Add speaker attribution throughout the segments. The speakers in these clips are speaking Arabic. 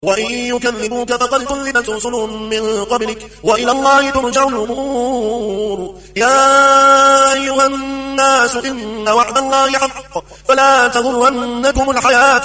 Speaker 1: وإن يكذبوك فقد كذبت رسل من قبلك وإلى الله ترجع الأمور. يا أيها الناس إن وعد الله حق فلا تغرنكم الحياة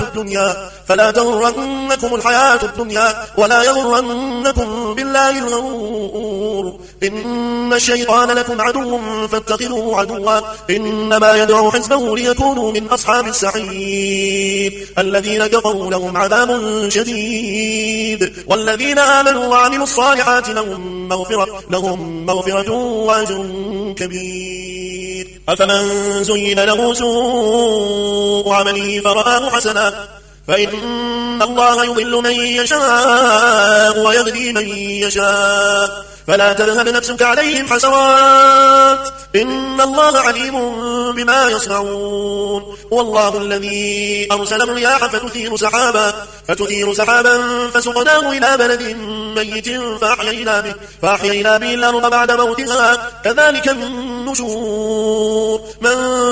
Speaker 1: الدنيا ولا يغرنكم بالله الغرور. إن الشيطان لكم عدو فاتخذوه عدوا إنما يدعو حزبه ليكونوا من أصحاب السعير. الذين كفروا لهم عذاب شديد والذين آمنوا وعملوا الصالحات لهم مغفرة وأجر كبير. أفمن زين له سوء عمله فرآه حسنا فإن الله يضل من يشاء ويهدي من يشاء فلا تذهب نفسك عليهم حسرات إن الله عليم بما يصنعون. والله الذي أرسل الرياح فتثير سحابا فسقناه إلى بلد ميت فأحيينا به الأرض بعد موتها كذلك النشور. من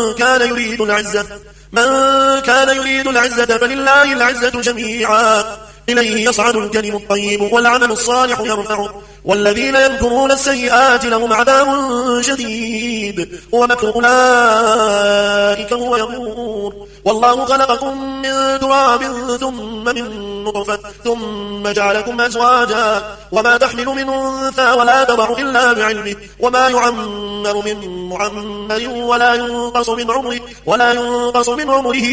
Speaker 1: كان يريد العزة فلله العزة جميعا إليه يصعد الكلم الطيب والعمل الصالح يرفعه والذين يمكرون السيئات لهم عذاب شديد ومكر أولئك هو يبور. والله خلقكم من تراب ثم من نطفة ثم جعلكم أزواجا وما تحمل من أنثى ولا تضع إلا بعلمه وما يعمر من معمر ولا ينقص من عمره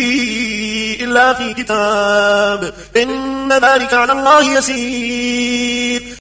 Speaker 1: إلا في كتاب إن ذلك على الله يسير.